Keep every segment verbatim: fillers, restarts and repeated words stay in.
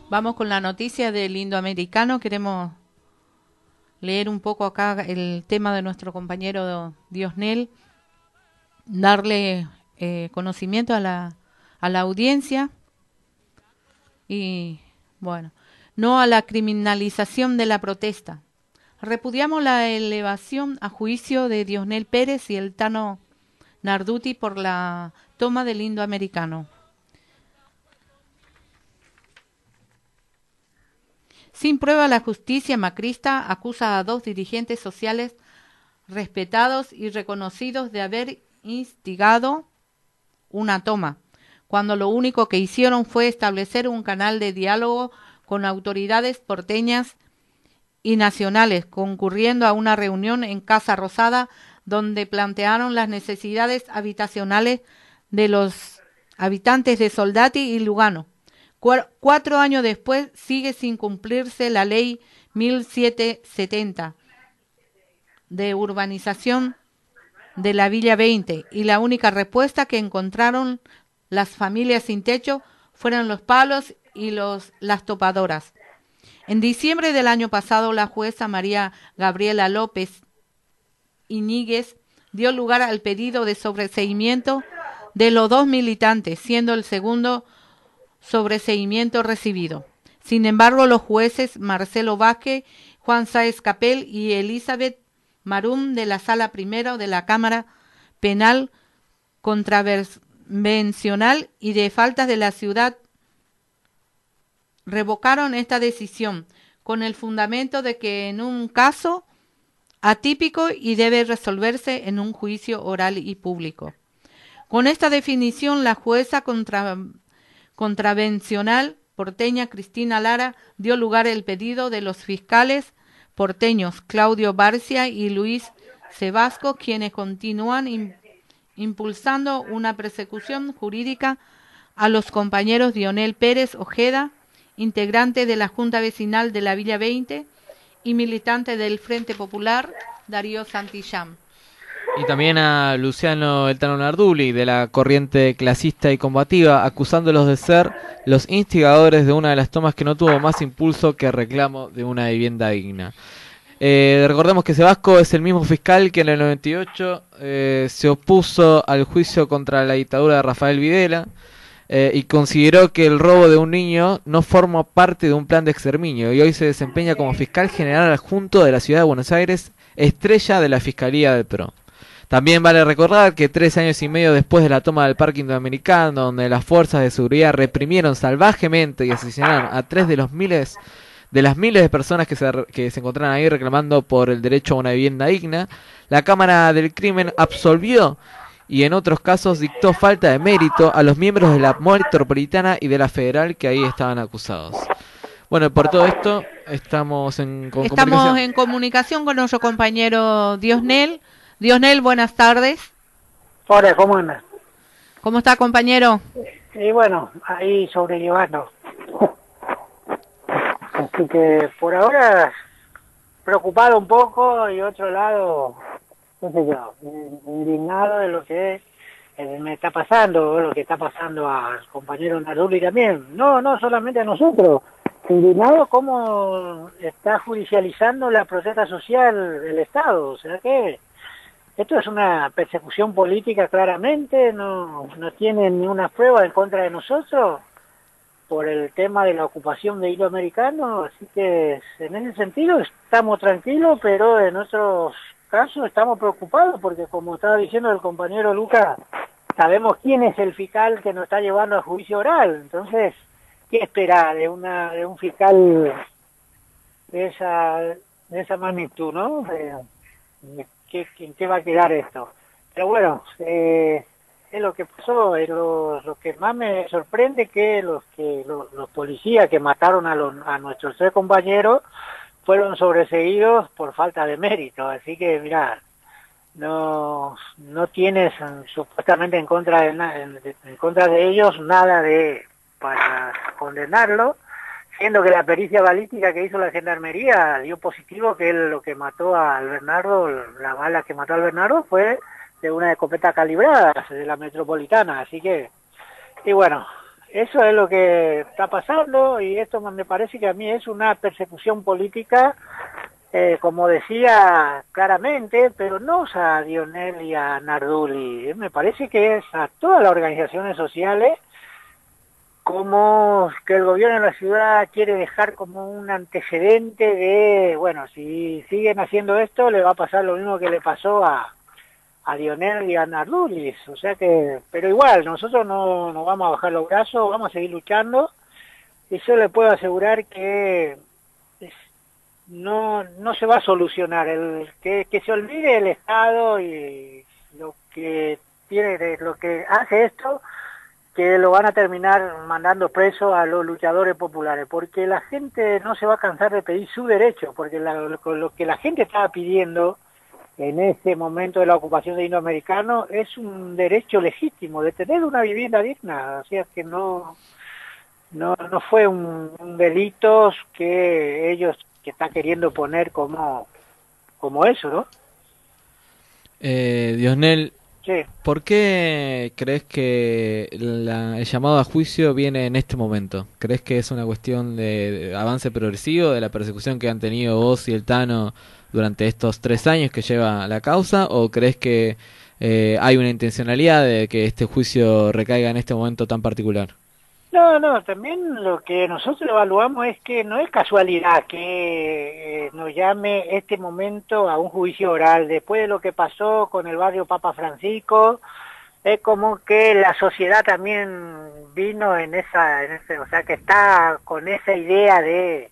Vamos con la noticia del indoamericano. Queremos leer un poco acá el tema de nuestro compañero Diosnel, darle eh, conocimiento a la, a la audiencia y, bueno, no a la criminalización de la protesta. Repudiamos la elevación a juicio de Diosnel Pérez y el Tano Narduti por la toma del indoamericano. Sin prueba, la justicia macrista acusa a dos dirigentes sociales respetados y reconocidos de haber instigado una toma, cuando lo único que hicieron fue establecer un canal de diálogo con autoridades porteñas y nacionales, concurriendo a una reunión en Casa Rosada donde plantearon las necesidades habitacionales de los habitantes de Soldati y Lugano. Cuatro años después sigue sin cumplirse la ley mil setecientos setenta de urbanización de la Villa veinte y la única respuesta que encontraron las familias sin techo fueron los palos y los, las topadoras. En diciembre del año pasado, la jueza María Gabriela López Iñiguez dio lugar al pedido de sobreseimiento de los dos militantes, siendo el segundo sobreseimiento recibido. Sin embargo, los jueces Marcelo Vázquez, Juan Sáez Capel y Elizabeth Marum de la Sala Primero de la Cámara Penal Contravencional y de Faltas de la Ciudad revocaron esta decisión con el fundamento de que en un caso atípico y debe resolverse en un juicio oral y público. Con esta definición, la jueza contra contravencional porteña Cristina Lara dio lugar al pedido de los fiscales porteños Claudio Barcia y Luis Sebasco, quienes continúan in, impulsando una persecución jurídica a los compañeros Diosnel Pérez Ojeda, integrante de la Junta Vecinal de la Villa veinte y militante del Frente Popular, Darío Santillán. Y también a Luciano El Tano Narduli, de la corriente clasista y combativa, acusándolos de ser los instigadores de una de las tomas que no tuvo más impulso que reclamo de una vivienda digna. Eh, recordemos que Sebasco es el mismo fiscal que en el noventa y ocho eh, se opuso al juicio contra la dictadura de Rafael Videla eh, y consideró que el robo de un niño no forma parte de un plan de exterminio, y hoy se desempeña como fiscal general adjunto de la ciudad de Buenos Aires, estrella de la Fiscalía del P R O. También vale recordar que tres años y medio después de la toma del Parque Indoamericano, donde las fuerzas de seguridad reprimieron salvajemente y asesinaron a tres de los miles de las miles de personas que se, que se encontraban ahí reclamando por el derecho a una vivienda digna, la Cámara del Crimen absolvió y en otros casos dictó falta de mérito a los miembros de la metropolitana y de la federal que ahí estaban acusados. Bueno, por todo esto estamos en con Estamos comunicación. en comunicación con nuestro compañero Diosnel. Diosnel, buenas tardes. Hola, ¿cómo andas? ¿Cómo está, compañero? Y bueno, ahí sobrellevando. Así que por ahora preocupado un poco y otro lado, no sé yo, indignado de lo que eh, me está pasando, lo que está pasando al compañero Narduli también. No, no solamente a nosotros. Indignado cómo está judicializando la protesta social del Estado. O sea que esto es una persecución política claramente, no, no tienen ni una prueba en contra de nosotros por el tema de la ocupación de Iberoamericano, así que en ese sentido estamos tranquilos, pero en otros casos estamos preocupados porque, como estaba diciendo el compañero Lucas, sabemos quién es el fiscal que nos está llevando a juicio oral. Entonces, ¿qué esperar de una de un fiscal de esa de esa magnitud, no? Eh, ¿qué, ¿En qué va a quedar esto? Pero bueno, eh, es lo que pasó. Es lo, lo que más me sorprende que los que los, los policías que mataron a, los, a nuestros tres compañeros fueron sobreseídos por falta de mérito. Así que, mirá, no no tienes supuestamente en contra de en, en contra de ellos nada de para condenarlo, siendo que la pericia balística que hizo la gendarmería dio positivo que él, lo que mató al Bernardo, la bala que mató al Bernardo fue de una escopeta calibrada de la metropolitana. Así que, y bueno, eso es lo que está pasando y esto me parece que a mí es una persecución política, eh, como decía claramente, pero no a Dionel y a Nardulli, me parece que es a todas las organizaciones sociales, como que el gobierno de la ciudad quiere dejar como un antecedente de, bueno, si siguen haciendo esto le va a pasar lo mismo que le pasó a a Dionel y a Nardulis, o sea que, pero igual, nosotros no, no vamos a bajar los brazos, vamos a seguir luchando, y yo le puedo asegurar que es, no, no se va a solucionar, el que, que se olvide el Estado y lo que tiene, de, lo que hace esto, que lo van a terminar mandando preso a los luchadores populares, porque la gente no se va a cansar de pedir su derecho, porque la, lo, lo que la gente estaba pidiendo en ese momento de la ocupación de indoamericanos es un derecho legítimo de tener una vivienda digna, o sea que no no no fue un, un delito que ellos que están queriendo poner como como eso, ¿no? Eh, Diosnel, Sí. ¿por qué crees que la- el llamado a juicio viene en este momento? ¿Crees que es una cuestión de, de avance progresivo de la persecución que han tenido vos y el Tano durante estos tres años que lleva la causa? ¿O crees que eh, hay una intencionalidad de que este juicio recaiga en este momento tan particular? No, no, también lo que nosotros evaluamos es que no es casualidad que eh, nos llame este momento a un juicio oral. Después de lo que pasó con el barrio Papa Francisco, es como que la sociedad también vino en esa, en ese, o sea, que está con esa idea de,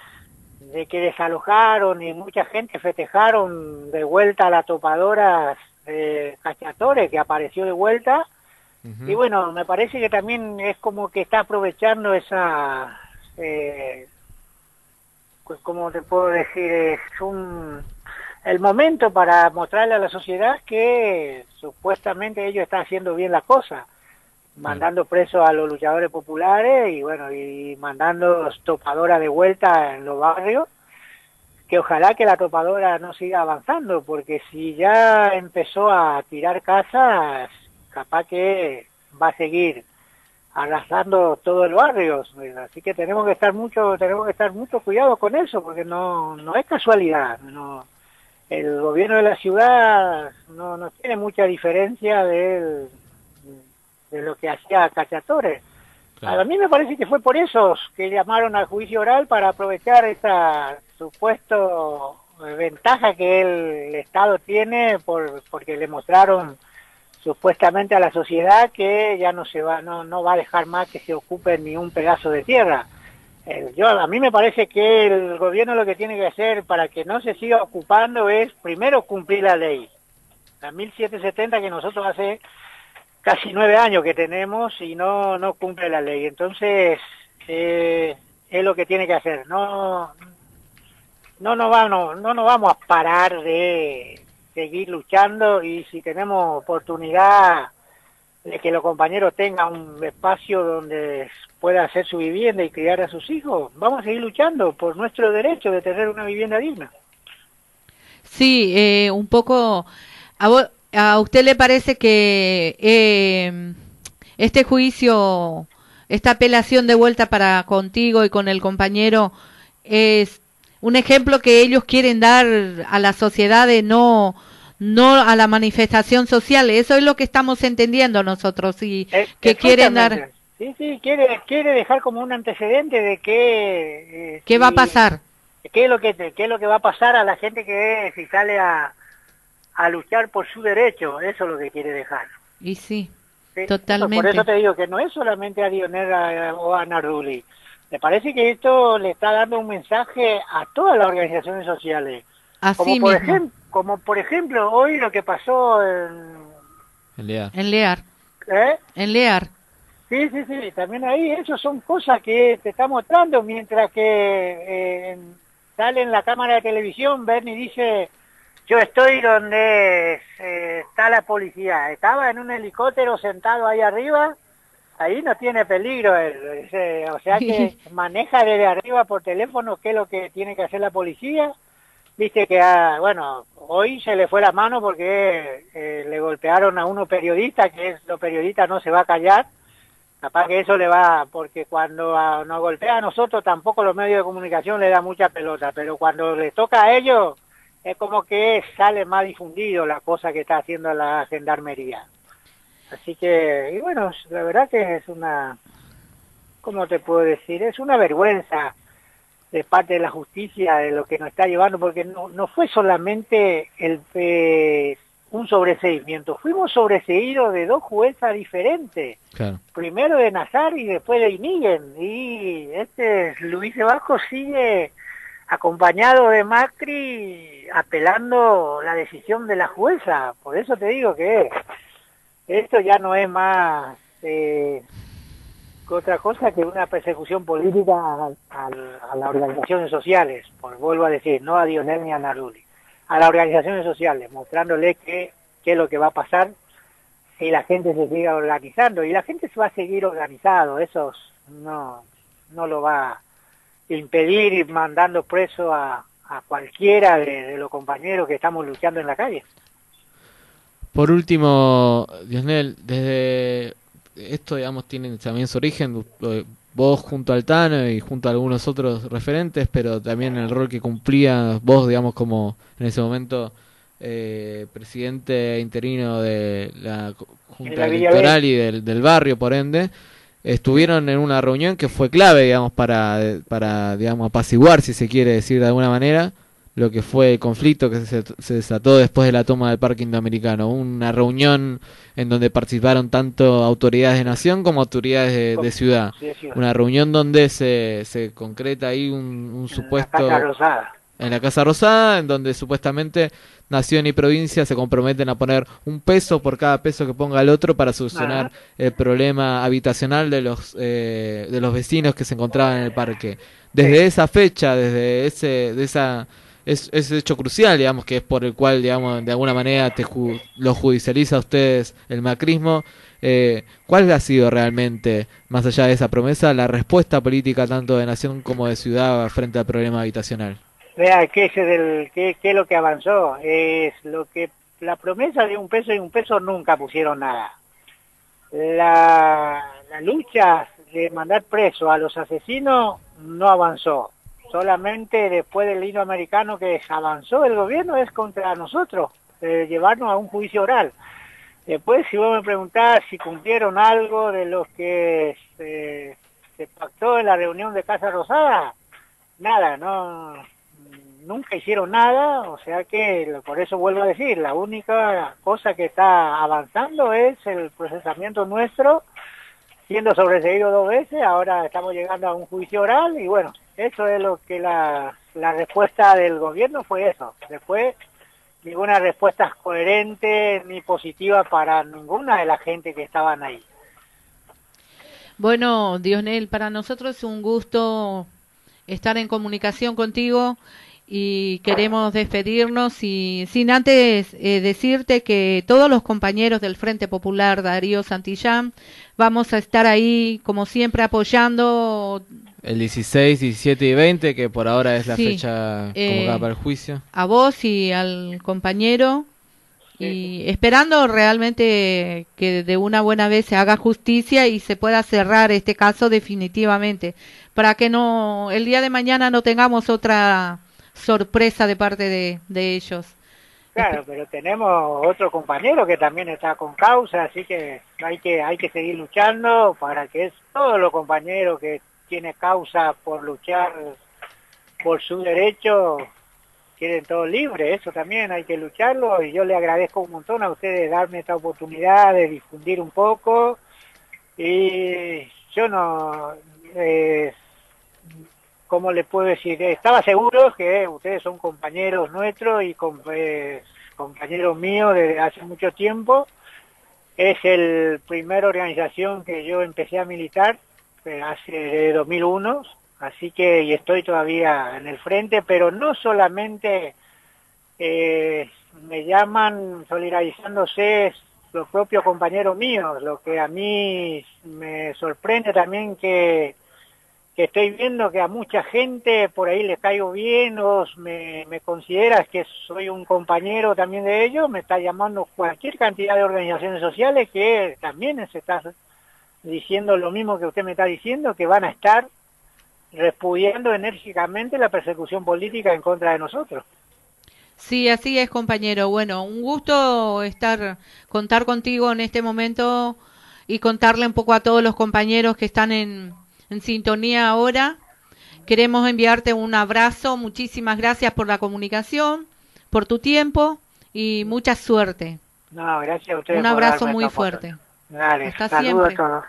de que desalojaron y mucha gente festejaron de vuelta a la topadora de Cachatore, que apareció de vuelta. Ujú. Y bueno, me parece que también es como que está aprovechando esa, eh, pues, ¿cómo te puedo decir? Es un, el momento para mostrarle a la sociedad que supuestamente ellos están haciendo bien las cosas, mandando presos a los luchadores populares y bueno, y mandando topadoras de vuelta en los barrios, que ojalá que la topadora no siga avanzando, porque si ya empezó a tirar casas, capaz que va a seguir arrasando todo el barrio, así que tenemos que estar mucho, tenemos que estar mucho cuidado con eso, porque no, no es casualidad, no, el gobierno de la ciudad no, no tiene mucha diferencia del, de lo que hacía Cachatore. Claro. A mí me parece que fue por eso que llamaron al juicio oral, para aprovechar esa supuesto ventaja que el Estado tiene por porque le mostraron supuestamente a la sociedad que ya no se va no no va a dejar más que se ocupe ni un pedazo de tierra. Eh, yo a mí me parece que el gobierno lo que tiene que hacer para que no se siga ocupando es primero cumplir la ley, la mil setecientos setenta, que nosotros hace casi nueve años que tenemos y no no cumple la ley. Entonces eh, es lo que tiene que hacer. No no nos vamos no nos vamos a parar de seguir luchando, y si tenemos oportunidad de que los compañeros tengan un espacio donde pueda hacer su vivienda y criar a sus hijos, vamos a seguir luchando por nuestro derecho de tener una vivienda digna. Sí, eh, un poco. ¿A, vo- a usted le parece que eh, este juicio, esta apelación de vuelta para contigo y con el compañero, es un ejemplo que ellos quieren dar a la sociedad de no, no a la manifestación social? Eso es lo que estamos entendiendo nosotros, y Eh, que quieren dar. exactamente. Sí, sí, quiere quiere dejar como un antecedente de que eh, ¿Qué va a si- pasar? qué es lo que qué es lo que va a pasar a la gente que si sale a a luchar por su derecho. Eso es lo que quiere dejar. Y sí, Sí, totalmente. por eso te digo que no es solamente a Dionel a- o a Nardulli. Me parece que esto le está dando un mensaje a todas las organizaciones sociales. Así Como por, mismo, ejem- como por ejemplo hoy lo que pasó en... El día. en Lear, ¿eh? en Lear. Sí, sí, sí, también ahí, eso son cosas que te está mostrando, mientras que eh, sale en la cámara de televisión, Bernie dice, yo estoy donde eh, está la policía, estaba en un helicóptero sentado ahí arriba, ahí no tiene peligro él, ese, o sea que maneja desde arriba por teléfono qué es lo que tiene que hacer la policía. Dice que, ah, bueno, hoy se le fue la mano porque eh, le golpearon a unos periodistas, que es, los periodistas no se va a callar. Capaz que eso le va, porque cuando a, nos golpea a nosotros tampoco los medios de comunicación le da mucha pelota, pero cuando les toca a ellos es como que sale más difundido la cosa que está haciendo la gendarmería. Así que, y bueno, la verdad que es una, ¿cómo te puedo decir? Es una vergüenza de parte de la justicia de lo que nos está llevando, porque no, no fue solamente el eh, un sobreseimiento, fuimos sobreseídos de dos juezas diferentes, Claro. primero de Nazar y después de Iniguen, y este Luis de Vasco sigue acompañado de Macri apelando la decisión de la jueza. Por eso te digo que esto ya no es más eh, que otra cosa que una persecución política a, a, a las organizaciones sociales, por vuelvo a decir, no a Dionel ni a Naruli, a las organizaciones sociales, mostrándoles qué qué es lo que va a pasar si la gente se sigue organizando, y la gente se va a seguir organizado, eso no, no lo va a impedir ir mandando preso a, a cualquiera de, de los compañeros que estamos luchando en la calle. Por último, Diosnel, desde esto, digamos, tiene también su origen, vos junto al Tano y junto a algunos otros referentes, pero también el rol que cumplía vos, digamos, como en ese momento eh, presidente interino de la Junta la Electoral y del, del barrio, por ende, estuvieron en una reunión que fue clave, digamos, para, para digamos, apaciguar, si se quiere decir de alguna manera, lo que fue el conflicto que se, se desató después de la toma del Parque Indoamericano. Una reunión en donde participaron tanto autoridades de nación como autoridades de, de ciudad. Una reunión donde se, se concreta ahí un, un supuesto... En la Casa Rosada. En la Casa Rosada, en donde supuestamente nación y provincia se comprometen a poner un peso por cada peso que ponga el otro para solucionar Ajá. el problema habitacional de los eh, de los vecinos que se encontraban en el parque. Desde sí. esa fecha, desde ese de esa es ese hecho crucial, digamos, que es por el cual, digamos, de alguna manera te ju lo judicializa a ustedes el macrismo. Eh, ¿Cuál ha sido realmente, más allá de esa promesa, la respuesta política tanto de nación como de ciudad frente al problema habitacional? Vea, ¿qué es, del, qué, qué es lo que avanzó? Es lo que la promesa de un peso y un peso nunca pusieron nada. La, la lucha de mandar preso a los asesinos no avanzó. Solamente después del himno americano que avanzó el gobierno es contra nosotros, eh, llevarnos a un juicio oral. Después, si vos me preguntás si cumplieron algo de lo que se, se pactó en la reunión de Casa Rosada, nada, no... nunca hicieron nada, o sea que por eso vuelvo a decir, la única cosa que está avanzando es el procesamiento nuestro, siendo sobreseído dos veces, ahora estamos llegando a un juicio oral y bueno, eso es lo que la, la respuesta del gobierno fue eso. Después, ninguna respuesta coherente ni positiva para ninguna de la gente que estaban ahí. Bueno, Diosnel, para nosotros es un gusto estar en comunicación contigo. Y queremos despedirnos y sin antes eh, decirte que todos los compañeros del Frente Popular Darío Santillán vamos a estar ahí como siempre apoyando el dieciséis, diecisiete y veinte, que por ahora es la sí, fecha convocada eh, para el juicio. A vos y al compañero y esperando realmente que de una buena vez se haga justicia y se pueda cerrar este caso definitivamente para que no el día de mañana no tengamos otra sorpresa de parte de, de ellos. Claro, pero tenemos otro compañero que también está con causa, así que hay que hay que seguir luchando para que es todos los compañeros que tienen causa por luchar por su derecho quieren todo libre, eso también hay que lucharlo y yo le agradezco un montón a ustedes darme esta oportunidad de difundir un poco y yo no... Eh, ¿cómo les puedo decir? Estaba seguro que ustedes son compañeros nuestros y com eh, compañeros míos desde hace mucho tiempo. Es el primera organización que yo empecé a militar eh, hace de dos mil uno, así que y estoy todavía en el frente, pero no solamente eh, me llaman solidarizándose los propios compañeros míos, lo que a mí me sorprende también que que estoy viendo que a mucha gente por ahí le caigo bien, o me, me consideras que soy un compañero también de ellos, me está llamando cualquier cantidad de organizaciones sociales que también se está diciendo lo mismo que usted me está diciendo, que van a estar repudiando enérgicamente la persecución política en contra de nosotros. Sí, así es, compañero. Bueno, un gusto estar, contar contigo en este momento y contarle un poco a todos los compañeros que están en, en sintonía ahora. Queremos enviarte un abrazo, muchísimas gracias por la comunicación, por tu tiempo y mucha suerte. No, gracias a ustedes. Un abrazo muy fuerte. Dale, hasta saludos siempre. a todos.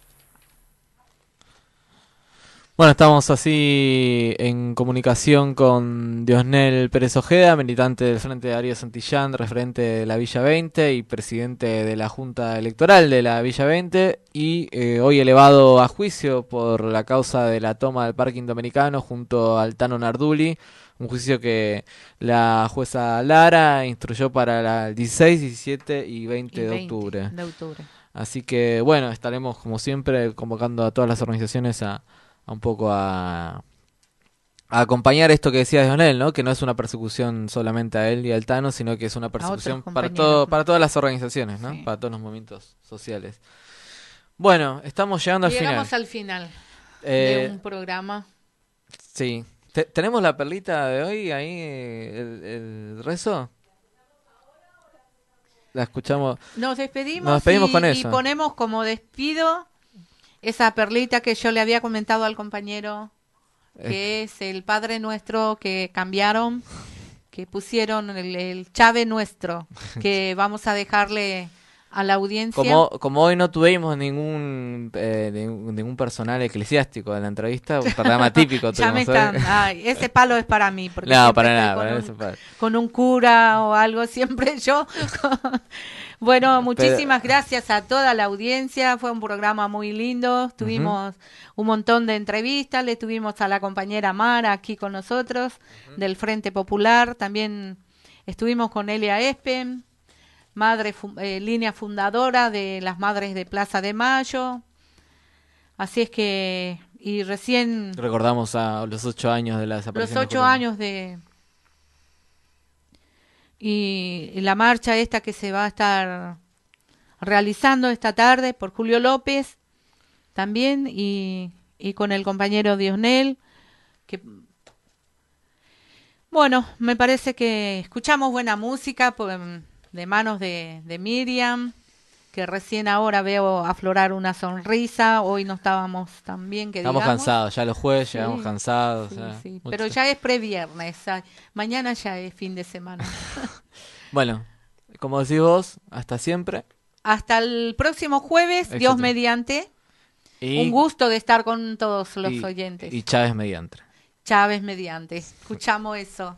Bueno, estamos así en comunicación con Diosnel Pérez Ojeda, militante del Frente Darío Santillán, referente de la Villa veinte y presidente de la Junta Electoral de la Villa veinte, y eh, hoy elevado a juicio por la causa de la toma del Parque Dominicano junto al Tano Narduli, un juicio que la jueza Lara instruyó para el dieciséis, diecisiete y veinte, Y de veinte octubre. de octubre. Así que bueno, estaremos como siempre convocando a todas las organizaciones a a un poco a, a acompañar esto que decía Diosnel, ¿no? Que no es una persecución solamente a él y al Tano, sino que es una persecución para todo, para todas las organizaciones, ¿no? Sí. Para todos los movimientos sociales. Bueno, estamos llegando al final. Llegamos al final eh, de un programa. Sí. Te, ¿Tenemos la perlita de hoy ahí, el, el rezo? La escuchamos. Nos despedimos, Nos despedimos y, con eso. Y ponemos como despido esa perlita que yo le había comentado al compañero, que es el Padre Nuestro que cambiaron, que pusieron el, el Chave Nuestro, que vamos a dejarle a la audiencia. Como, como hoy no tuvimos ningún, eh, ningún ningún personal eclesiástico en la entrevista, un programa típico. Ya me están, ay, ese palo es para mí. Porque no, para nada. Con, para un, eso para... con un cura o algo, siempre yo... Bueno, muchísimas Pero... gracias a toda la audiencia, fue un programa muy lindo, tuvimos uh-huh. un montón de entrevistas, le tuvimos a la compañera Mara aquí con nosotros, uh-huh. del Frente Popular, también estuvimos con Elia Espen, madre fu- eh, línea fundadora de las Madres de Plaza de Mayo, así es que, y recién... Recordamos a los ocho años de la desaparición. Los ocho de años de... Y la marcha esta que se va a estar realizando esta tarde por Julio López también y, y con el compañero Diosnel, que bueno, me parece que escuchamos buena música por, de manos de, de Miriam, que recién ahora veo aflorar una sonrisa. Hoy no estábamos tan bien que Estamos digamos. cansados, ya los jueves sí, llegamos cansados. Sí, ya, sí. Pero ya es previernes, mañana ya es fin de semana. Bueno, como decís vos, hasta siempre. Hasta el próximo jueves, Exacto. Dios mediante. Y, un gusto de estar con todos los y, oyentes. Y Chávez mediante. Chávez mediante. Escuchamos eso.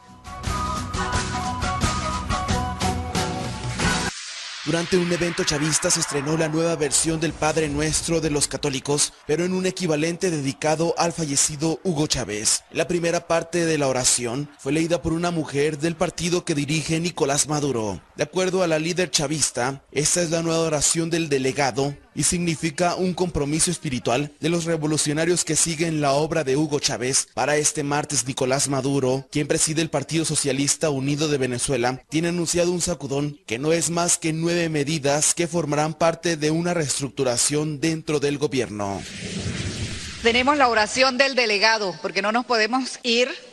Durante un evento chavista se estrenó la nueva versión del Padre Nuestro de los católicos, pero en un equivalente dedicado al fallecido Hugo Chávez. La primera parte de la oración fue leída por una mujer del partido que dirige Nicolás Maduro. De acuerdo a la líder chavista, esta es la nueva oración del delegado y significa un compromiso espiritual de los revolucionarios que siguen la obra de Hugo Chávez. Para este martes, Nicolás Maduro, quien preside el Partido Socialista Unido de Venezuela, tiene anunciado un sacudón que no es más que nueve medidas que formarán parte de una reestructuración dentro del gobierno. Tenemos la oración del delegado, porque no nos podemos ir